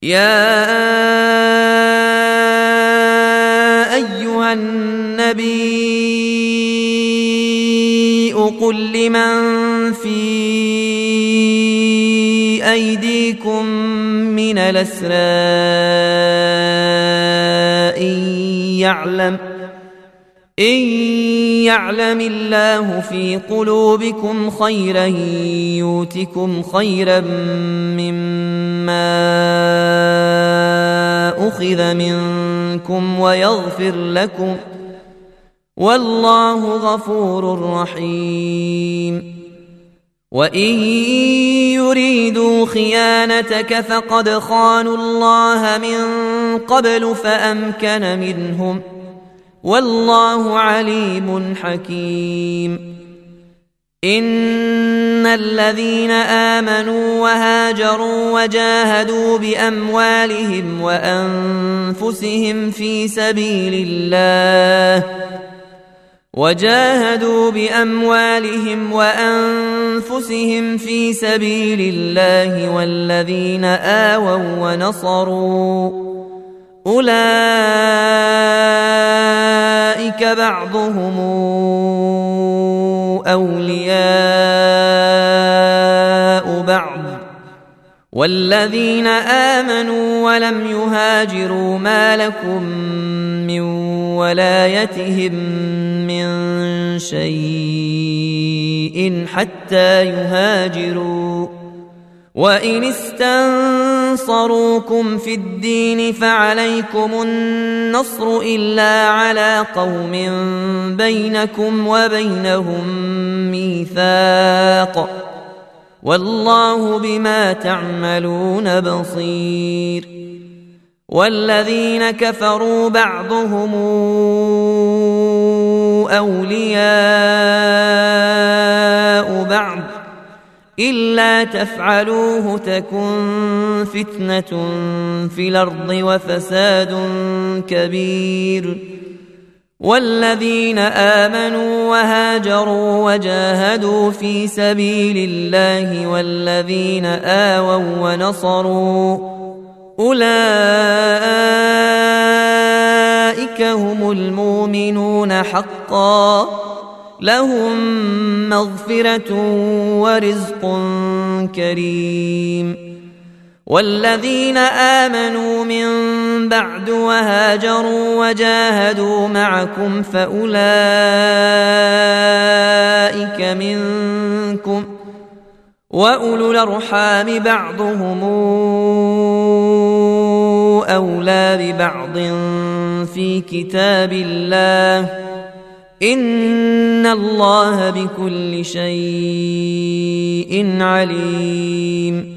يا أيها النبي قل لمن في أيديكم من الأسرى إن يعلم الله في قلوبكم خيرا يؤتكم خيرا مما أخذ منكم ويغفر لكم والله غفور رحيم. وإن يريدوا خيانتك فقد خانوا الله من قبل فأمكن منهم والله عليم حكيم. إن الذين آمنوا وهاجروا وجاهدوا بأموالهم وأنفسهم في سبيل الله والذين آووا ونصروا أولئك بعضهم أولياء بعض والذين آمنوا ولم يهاجروا ما لكم من ولايتهم من شيء حتى يهاجروا وإن استنصروكم في الدين فعليكم النصر إلا على قوم بينكم وبينهم ميثاق والله بما تعملون بصير. والذين كفروا بعضهم أولياء بعض إلا تفعلوه تكن فتنة في الأرض وفساد كبير. والذين آمنوا وهاجروا وجاهدوا في سبيل الله والذين آووا ونصروا أولئك هم المؤمنون حقا لهم مغفرة ورزق كريم. والذين آمنوا من بعد وهاجروا وجاهدوا معكم فأولئك منكم وأولو الأرحام بعضهم أولى ببعض في كتاب الله إن الله بكل شيء عليم.